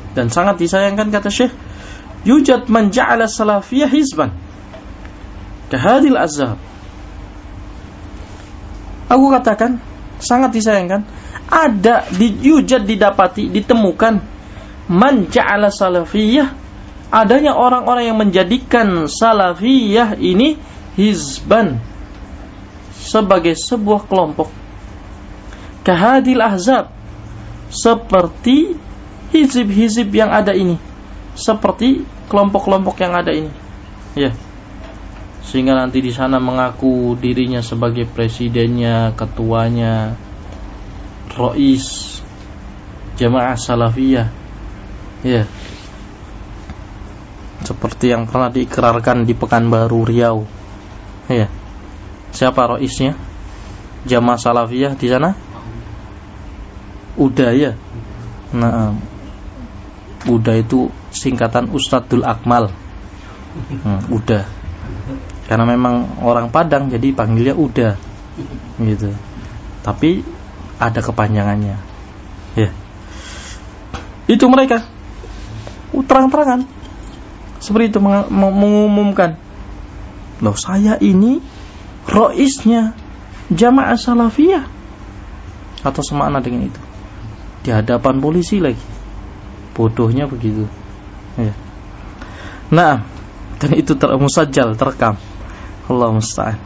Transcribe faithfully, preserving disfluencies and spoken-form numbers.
Dan sangat disayangkan, kata Syekh, yujad man ja'ala salafiyah hizban kahadil azhab. Aku katakan sangat disayangkan, ada di yujad didapati, ditemukan man ja'ala salafiyah, adanya orang-orang yang menjadikan salafiyah ini hizban, sebagai sebuah kelompok, kahadil ahzab, seperti hizib-hizib yang ada ini, seperti kelompok-kelompok yang ada ini, ya. Sehingga nanti di sana mengaku dirinya sebagai presidennya, ketuanya, rais jamaah salafiyah, ya. Seperti yang pernah diikrarkan di Pekanbaru Riau, ya. Siapa raisnya? Jamaah salafiyah di sana? Uda, ya. Nah, Uda itu singkatan Ustadzul Akmal. hmm, Uda. Karena memang orang Padang, jadi panggilnya Uda, gitu. Tapi ada kepanjangannya, ya. Itu mereka terang-terangan seperti itu mengumumkan, loh, saya ini raisnya jamaah salafiyah, atau semakna dengan itu, di hadapan polisi lagi. Bodohnya begitu, ya. Nah, dan itu termusajjal, terekam. Allah musta'an.